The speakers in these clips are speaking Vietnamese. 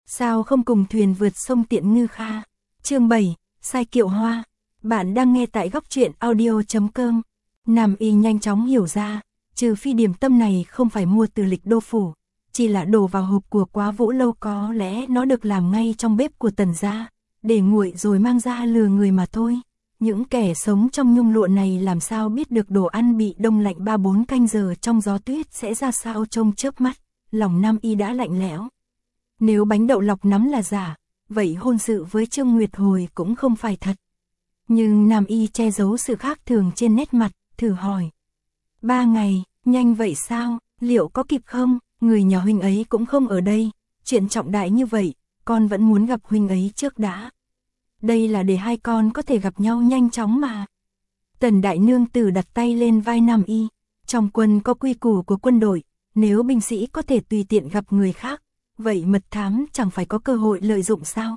Sao không cùng thuyền vượt sông Tiện Ngư Kha. Chương 7, Sai Kiệu Hoa. Bạn đang nghe tại góc truyện audio.com. Nam Y nhanh chóng hiểu ra, trừ phi điểm tâm này không phải mua từ Lịch Đô phủ, chỉ là đổ vào hộp của Quá Vũ Lâu, có lẽ nó được làm ngay trong bếp của Tần gia, để nguội rồi mang ra lừa người mà thôi. Những kẻ sống trong nhung lụa này làm sao biết được đồ ăn bị đông lạnh 3-4 canh giờ trong gió tuyết sẽ ra sao trong chớp mắt. Lòng Nam Y đã lạnh lẽo. Nếu bánh đậu lọc nắm là giả, vậy hôn sự với Trương Nguyệt Hồi cũng không phải thật. Nhưng Nam Y che giấu sự khác thường trên nét mặt, thử hỏi. 3 ngày, nhanh vậy sao, liệu có kịp không? Người nhà huynh ấy cũng không ở đây, chuyện trọng đại như vậy, con vẫn muốn gặp huynh ấy trước đã. Đây là để hai con có thể gặp nhau nhanh chóng mà. Tần đại nương tử đặt tay lên vai Nam Y. Trong quân có quy củ của quân đội, nếu binh sĩ có thể tùy tiện gặp người khác, vậy mật thám chẳng phải có cơ hội lợi dụng sao?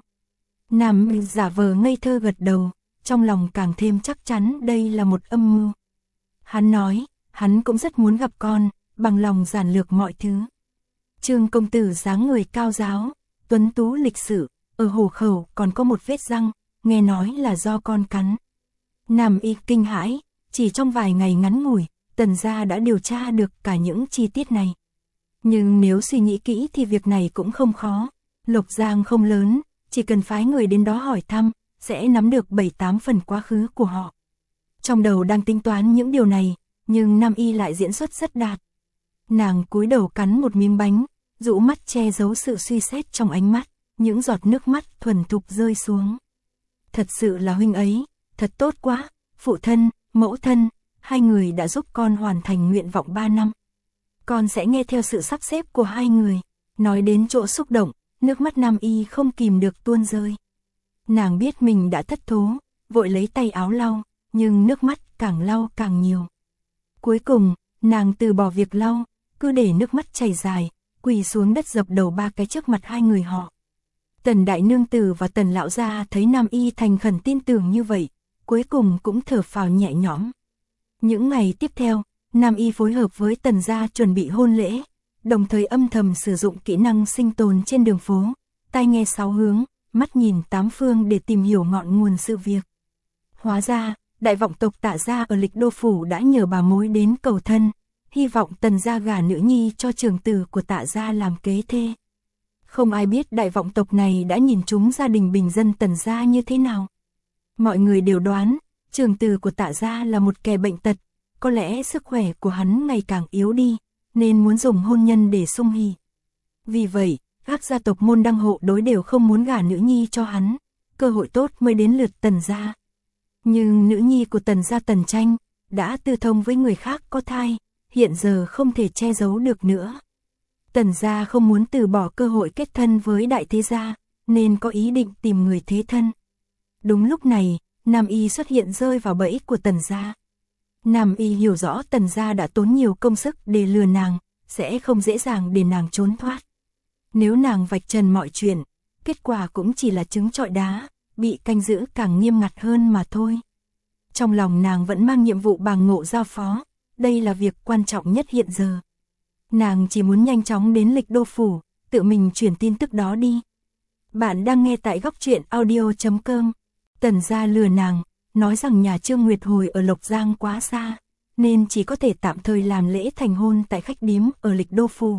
Nam Y giả vờ ngây thơ gật đầu, trong lòng càng thêm chắc chắn đây là một âm mưu. Hắn nói, hắn cũng rất muốn gặp con, bằng lòng giản lược mọi thứ. Trương công tử dáng người cao ráo, tuấn tú lịch sự, ở hổ khẩu còn có một vết răng, nghe nói là do con cắn. Nam Y kinh hãi, chỉ trong vài ngày ngắn ngủi, Tần gia đã điều tra được cả những chi tiết này. Nhưng nếu suy nghĩ kỹ thì việc này cũng không khó. Lộc Giang không lớn, chỉ cần phái người đến đó hỏi thăm, sẽ nắm được 7-8 phần quá khứ của họ. Trong đầu đang tính toán những điều này, nhưng Nam Y lại diễn xuất rất đạt. Nàng cúi đầu cắn một miếng bánh, rũ mắt che giấu sự suy xét trong ánh mắt, những giọt nước mắt thuần thục rơi xuống. Thật sự là huynh ấy, thật tốt quá, phụ thân, mẫu thân, hai người đã giúp con hoàn thành nguyện vọng 3 năm. Con sẽ nghe theo sự sắp xếp của hai người. Nói đến chỗ xúc động, nước mắt Nam Y không kìm được tuôn rơi. Nàng biết mình đã thất thố, vội lấy tay áo lau, nhưng nước mắt càng lau càng nhiều. Cuối cùng, nàng từ bỏ việc lau, cứ để nước mắt chảy dài, quỳ xuống đất dập đầu 3 cái trước mặt hai người họ. Tần đại nương tử và Tần lão gia thấy Nam Y thành khẩn tin tưởng như vậy, cuối cùng cũng thở phào nhẹ nhõm. Những ngày tiếp theo, Nam Y phối hợp với Tần gia chuẩn bị hôn lễ, đồng thời âm thầm sử dụng kỹ năng sinh tồn trên đường phố, tai nghe 6 hướng, mắt nhìn 8 phương để tìm hiểu ngọn nguồn sự việc. Hóa ra, đại vọng tộc Tạ gia ở Lịch Đô phủ đã nhờ bà mối đến cầu thân, hy vọng Tần gia gả nữ nhi cho trưởng tử của Tạ gia làm kế thê. Không ai biết đại vọng tộc này đã nhìn trúng gia đình bình dân Tần gia như thế nào. Mọi người đều đoán, trưởng tử của Tạ gia là một kẻ bệnh tật, có lẽ sức khỏe của hắn ngày càng yếu đi, nên muốn dùng hôn nhân để sung hỉ. Vì vậy, các gia tộc môn đăng hộ đối đều không muốn gả nữ nhi cho hắn, cơ hội tốt mới đến lượt Tần gia. Nhưng nữ nhi của Tần gia Tần Tranh đã tư thông với người khác có thai, hiện giờ không thể che giấu được nữa. Tần gia không muốn từ bỏ cơ hội kết thân với đại thế gia, nên có ý định tìm người thế thân. Đúng lúc này, Nam Y xuất hiện rơi vào bẫy của Tần gia. Nam Y hiểu rõ Tần gia đã tốn nhiều công sức để lừa nàng, sẽ không dễ dàng để nàng trốn thoát. Nếu nàng vạch trần mọi chuyện, kết quả cũng chỉ là trứng trọi đá, bị canh giữ càng nghiêm ngặt hơn mà thôi. Trong lòng nàng vẫn mang nhiệm vụ Bàng Ngộ giao phó, đây là việc quan trọng nhất hiện giờ. Nàng chỉ muốn nhanh chóng đến Lịch Đô phủ, tự mình truyền tin tức đó đi. Bạn đang nghe tại góc truyện audio.com. Tần gia lừa nàng, nói rằng nhà Trương Nguyệt Hồi ở Lộc Giang quá xa, nên chỉ có thể tạm thời làm lễ thành hôn tại khách điếm ở Lịch Đô phủ.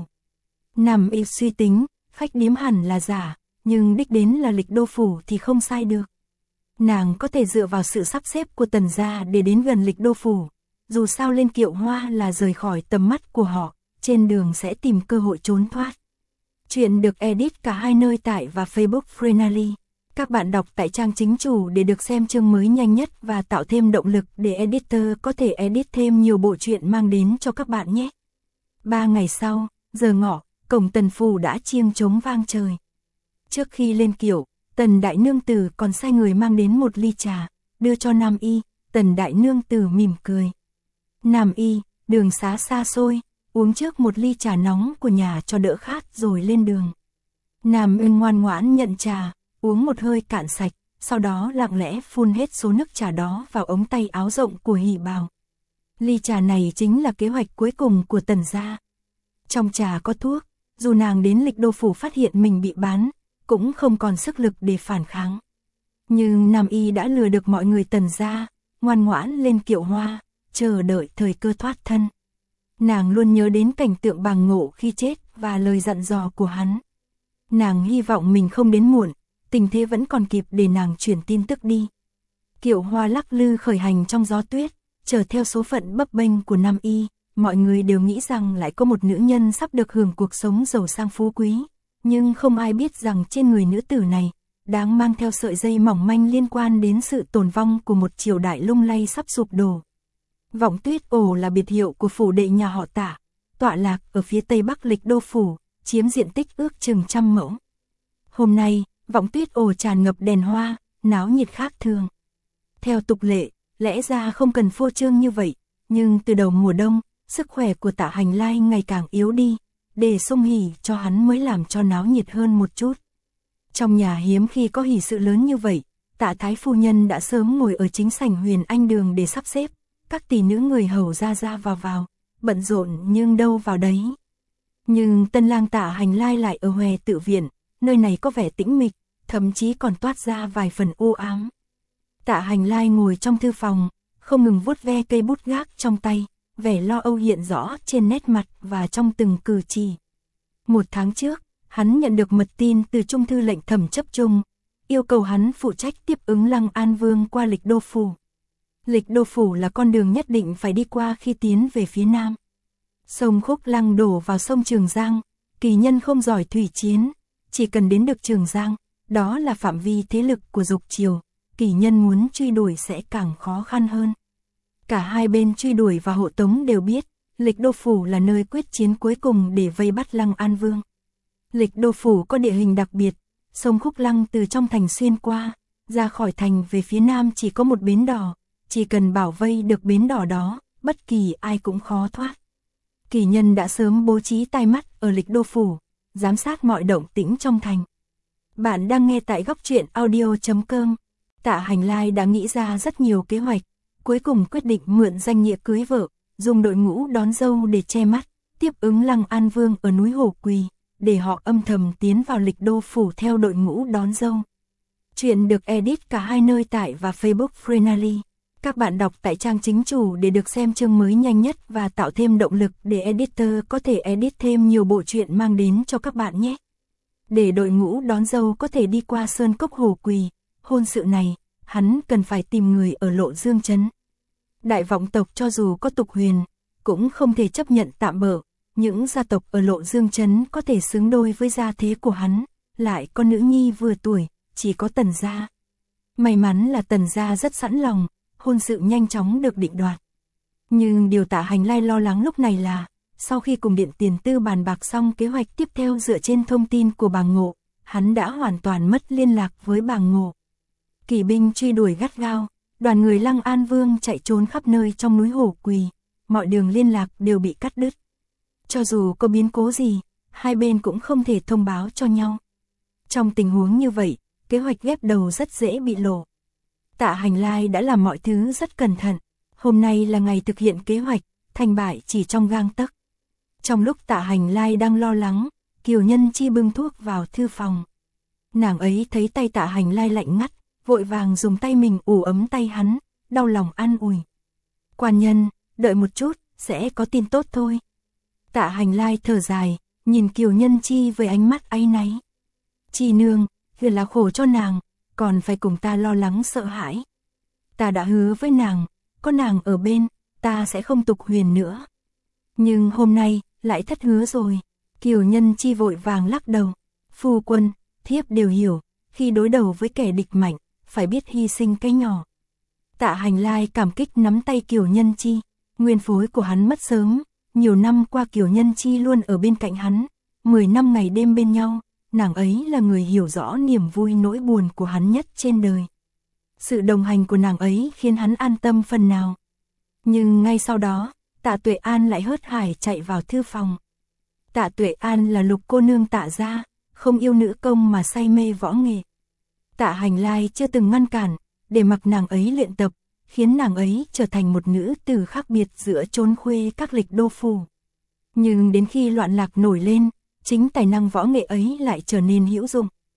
Nam Y suy tính, khách điếm hẳn là giả, nhưng đích đến là Lịch Đô phủ thì không sai được. Nàng có thể dựa vào sự sắp xếp của Tần gia để đến gần Lịch Đô phủ, dù sao lên kiệu hoa là rời khỏi tầm mắt của họ, trên đường sẽ tìm cơ hội trốn thoát. Chuyện được edit cả hai nơi tại và Facebook Freenally. Các bạn đọc tại trang chính chủ để được xem chương mới nhanh nhất và tạo thêm động lực để editor có thể edit thêm nhiều bộ truyện mang đến cho các bạn nhé. 3 ngày sau, giờ ngọ, cổng Tần phủ đã chiêng trống vang trời. Trước khi lên kiệu, Tần đại nương tử còn sai người mang đến một ly trà, đưa cho Nam Y. Tần đại nương tử mỉm cười. Nam Y, đường xá xa xôi, uống trước một ly trà nóng của nhà cho đỡ khát rồi lên đường. Nam Y ngoan ngoãn nhận trà, uống một hơi cạn sạch, sau đó lặng lẽ phun hết số nước trà đó vào ống tay áo rộng của hỉ bào. Ly trà này chính là kế hoạch cuối cùng của Tần gia. Trong trà có thuốc, dù nàng đến Lịch Đô phủ phát hiện mình bị bán, cũng không còn sức lực để phản kháng. Nhưng Nam Y đã lừa được mọi người Tần gia, ngoan ngoãn lên kiệu hoa, chờ đợi thời cơ thoát thân. Nàng luôn nhớ đến cảnh tượng Bàng Ngộ khi chết và lời dặn dò của hắn. Nàng hy vọng mình không đến muộn, tình thế vẫn còn kịp để nàng chuyển tin tức đi. Kiệu hoa lắc lư khởi hành trong gió tuyết, chờ theo số phận bấp bênh của Nam Y, mọi người đều nghĩ rằng lại có một nữ nhân sắp được hưởng cuộc sống giàu sang phú quý, nhưng không ai biết rằng trên người nữ tử này đang mang theo sợi dây mỏng manh liên quan đến sự tồn vong của một triều đại lung lay sắp sụp đổ. Vọng Tuyết Ổ là biệt hiệu của phủ đệ nhà họ Tạ, tọa lạc ở phía tây bắc Lịch Đô phủ, chiếm diện tích ước chừng 100 mẫu. Hôm nay, Vọng Tuyết Ổ tràn ngập đèn hoa, náo nhiệt khác thường. Theo tục lệ, lẽ ra không cần phô trương như vậy, nhưng từ đầu mùa đông, sức khỏe của Tạ Hành Lai ngày càng yếu đi, để xung hỉ cho hắn mới làm cho náo nhiệt hơn một chút. Trong nhà hiếm khi có hỷ sự lớn như vậy, Tạ Thái phu nhân đã sớm ngồi ở chính sảnh Huyền Anh đường để sắp xếp, các tỷ nữ người hầu ra ra vào, bận rộn nhưng đâu vào đấy. Nhưng tân lang Tạ Hành Lai lại ở Hòe Tự viện, nơi này có vẻ tĩnh mịch, thậm chí còn toát ra vài phần u ám. Tạ Hành Lai ngồi trong thư phòng, không ngừng vuốt ve cây bút gác trong tay, vẻ lo âu hiện rõ trên nét mặt và trong từng cử chỉ. 1 tháng trước, hắn nhận được mật tin từ Trung thư lệnh Thẩm Chấp Trung, yêu cầu hắn phụ trách tiếp ứng Lăng An Vương qua Lịch Đô phủ. Lịch Đô phủ là con đường nhất định phải đi qua khi tiến về phía nam. Sông Khúc Lăng đổ vào sông Trường Giang, kỳ nhân không giỏi thủy chiến, chỉ cần đến được Trường Giang, đó là phạm vi thế lực của Dục triều, kỳ nhân muốn truy đuổi sẽ càng khó khăn hơn. Cả hai bên truy đuổi và hộ tống đều biết, Lịch Đô phủ là nơi quyết chiến cuối cùng để vây bắt Lăng An Vương. Lịch Đô phủ có địa hình đặc biệt, sông Khúc Lăng từ trong thành xuyên qua, ra khỏi thành về phía nam chỉ có một bến đỏ, chỉ cần bảo vây được bến đỏ đó, bất kỳ ai cũng khó thoát. Kỳ nhân đã sớm bố trí tai mắt ở Lịch Đô phủ, giám sát mọi động tĩnh trong thành. Bạn đang nghe tại góc truyện audio.com. Tạ Hành Lai đã nghĩ ra rất nhiều kế hoạch, cuối cùng quyết định mượn danh nghĩa cưới vợ, dùng đội ngũ đón dâu để che mắt, tiếp ứng Lăng An Vương ở núi Hổ Quỳ, để họ âm thầm tiến vào Lịch Đô phủ theo đội ngũ đón dâu. Chuyện được edit cả hai nơi tại và Facebook Freenally. Các bạn đọc tại trang chính chủ để được xem chương mới nhanh nhất và tạo thêm động lực để editor có thể edit thêm nhiều bộ truyện mang đến cho các bạn nhé. Để đội ngũ đón dâu có thể đi qua Sơn Cốc Hổ Quỳ, hôn sự này, hắn cần phải tìm người ở Lộ Dương trấn. Đại vọng tộc cho dù có tục huyền, cũng không thể chấp nhận tạm bợ. Những gia tộc ở Lộ Dương trấn có thể xứng đôi với gia thế của hắn, lại có nữ nhi vừa tuổi, chỉ có Tần gia. May mắn là Tần gia rất sẵn lòng, hôn sự nhanh chóng được định đoạt. Nhưng điều Tạ Hành Lai lo lắng lúc này là, sau khi cùng Điện Tiền Tư bàn bạc xong kế hoạch tiếp theo dựa trên thông tin của Bàng Ngộ, hắn đã hoàn toàn mất liên lạc với Bàng Ngộ. Kỵ binh truy đuổi gắt gao, đoàn người Lăng An Vương chạy trốn khắp nơi trong núi Hổ Quỳ, mọi đường liên lạc đều bị cắt đứt. Cho dù có biến cố gì, hai bên cũng không thể thông báo cho nhau. Trong tình huống như vậy, kế hoạch ghép đầu rất dễ bị lộ. Tạ Hành Lai đã làm mọi thứ rất cẩn thận, hôm nay là ngày thực hiện kế hoạch, thành bại chỉ trong gang tấc. Trong lúc Tạ Hành Lai đang lo lắng, Kiều Nhân Chi bưng thuốc vào thư phòng. Nàng ấy thấy tay Tạ Hành Lai lạnh ngắt, vội vàng dùng tay mình ủ ấm tay hắn, đau lòng an ủi. Quan nhân, đợi một chút, sẽ có tin tốt thôi. Tạ Hành Lai thở dài, nhìn Kiều Nhân Chi với ánh mắt áy náy. Chi nương, thật là khổ cho nàng, còn phải cùng ta lo lắng sợ hãi. Ta đã hứa với nàng, có nàng ở bên, ta sẽ không tục huyền nữa. Nhưng hôm nay, lại thất hứa rồi. Kiều Nhân Chi vội vàng lắc đầu. Phu quân, thiếp đều hiểu, khi đối đầu với kẻ địch mạnh, phải biết hy sinh cái nhỏ. Tạ Hành Lai cảm kích nắm tay Kiều Nhân Chi, nguyên phối của hắn mất sớm, nhiều năm qua Kiều Nhân Chi luôn ở bên cạnh hắn, 10 năm ngày đêm bên nhau, nàng ấy là người hiểu rõ niềm vui nỗi buồn của hắn nhất trên đời. Sự đồng hành của nàng ấy khiến hắn an tâm phần nào. Nhưng ngay sau đó, Tạ Tuệ An lại hớt hải chạy vào thư phòng. Tạ Tuệ An là Lục cô nương Tạ gia, không yêu nữ công mà say mê võ nghệ. Tạ Hành Lai chưa từng ngăn cản, để mặc nàng ấy luyện tập, khiến nàng ấy trở thành một nữ tử khác biệt giữa trốn khuê các Lịch Đô phủ. Nhưng đến khi loạn lạc nổi lên, chính tài năng võ nghệ ấy lại trở nên hữu dụng.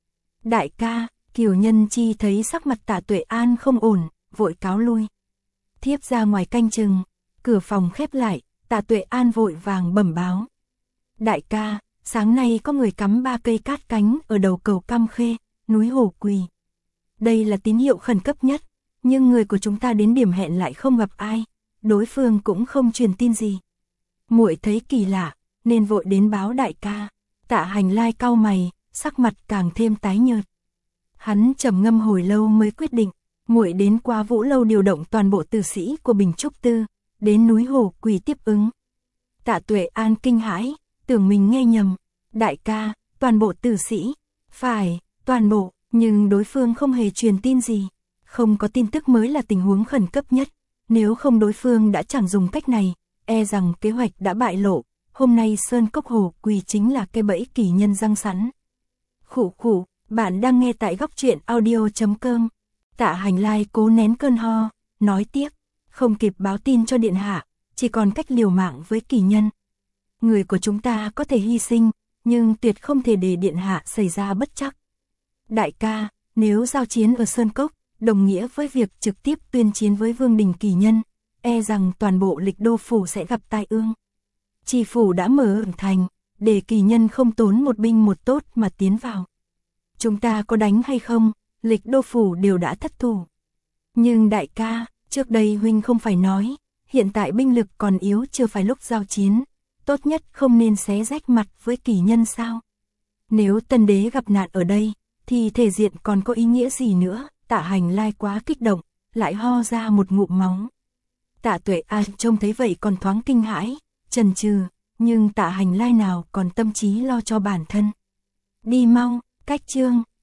Đại ca, Kiều Nhân Chi thấy sắc mặt Tạ Tuệ An không ổn, vội cáo lui. Thiếp ra ngoài canh chừng, cửa phòng khép lại, Tạ Tuệ An vội vàng bẩm báo. Đại ca, sáng nay có người cắm 3 cây cát cánh ở đầu cầu Cam Khê, núi Hồ Quỳ. Đây là tín hiệu khẩn cấp nhất, nhưng người của chúng ta đến điểm hẹn lại không gặp ai, đối phương cũng không truyền tin gì. Muội thấy kỳ lạ, nên vội đến báo đại ca. Tạ Hành Lai cau mày, sắc mặt càng thêm tái nhợt. Hắn trầm ngâm hồi lâu mới quyết định, muội đến qua Vũ Lâu điều động toàn bộ tử sĩ của Bình Trúc Tư, đến núi Hồ Quỳ tiếp ứng. Tạ Tuệ An kinh hãi, tưởng mình nghe nhầm. Đại ca, toàn bộ tử sĩ. Phải, toàn bộ, nhưng đối phương không hề truyền tin gì. Không có tin tức mới là tình huống khẩn cấp nhất. Nếu không đối phương đã chẳng dùng cách này, e rằng kế hoạch đã bại lộ. Hôm nay Sơn Cốc Hồ Quỳ chính là cái bẫy kỳ nhân răng sẵn. Khụ khụ, bạn đang nghe tại góc truyện audio.com. Tạ Hành Lai cố nén cơn ho, nói tiếp, không kịp báo tin cho điện hạ, chỉ còn cách liều mạng với kỳ nhân. Người của chúng ta có thể hy sinh, nhưng tuyệt không thể để điện hạ xảy ra bất trắc. Đại ca, nếu giao chiến ở Sơn Cốc, đồng nghĩa với việc trực tiếp tuyên chiến với Vương Đình kỳ nhân, e rằng toàn bộ Lịch Đô phủ sẽ gặp tai ương. Tri phủ đã mở thành, để kỳ nhân không tốn một binh một tốt mà tiến vào. Chúng ta có đánh hay không, Lịch Đô phủ đều đã thất thủ. Nhưng đại ca, trước đây huynh không phải nói, hiện tại binh lực còn yếu chưa phải lúc giao chiến, tốt nhất không nên xé rách mặt với kỳ nhân sao? Nếu Tân Đế gặp nạn ở đây, thì thể diện còn có ý nghĩa gì nữa? Tạ Hành Lai quá kích động, lại ho ra một ngụm máu. Tạ Tuệ An trông thấy vậy còn thoáng kinh hãi, chần chừ, nhưng Tạ Hành Lai nào còn tâm trí lo cho bản thân. Đi mau, cách chương.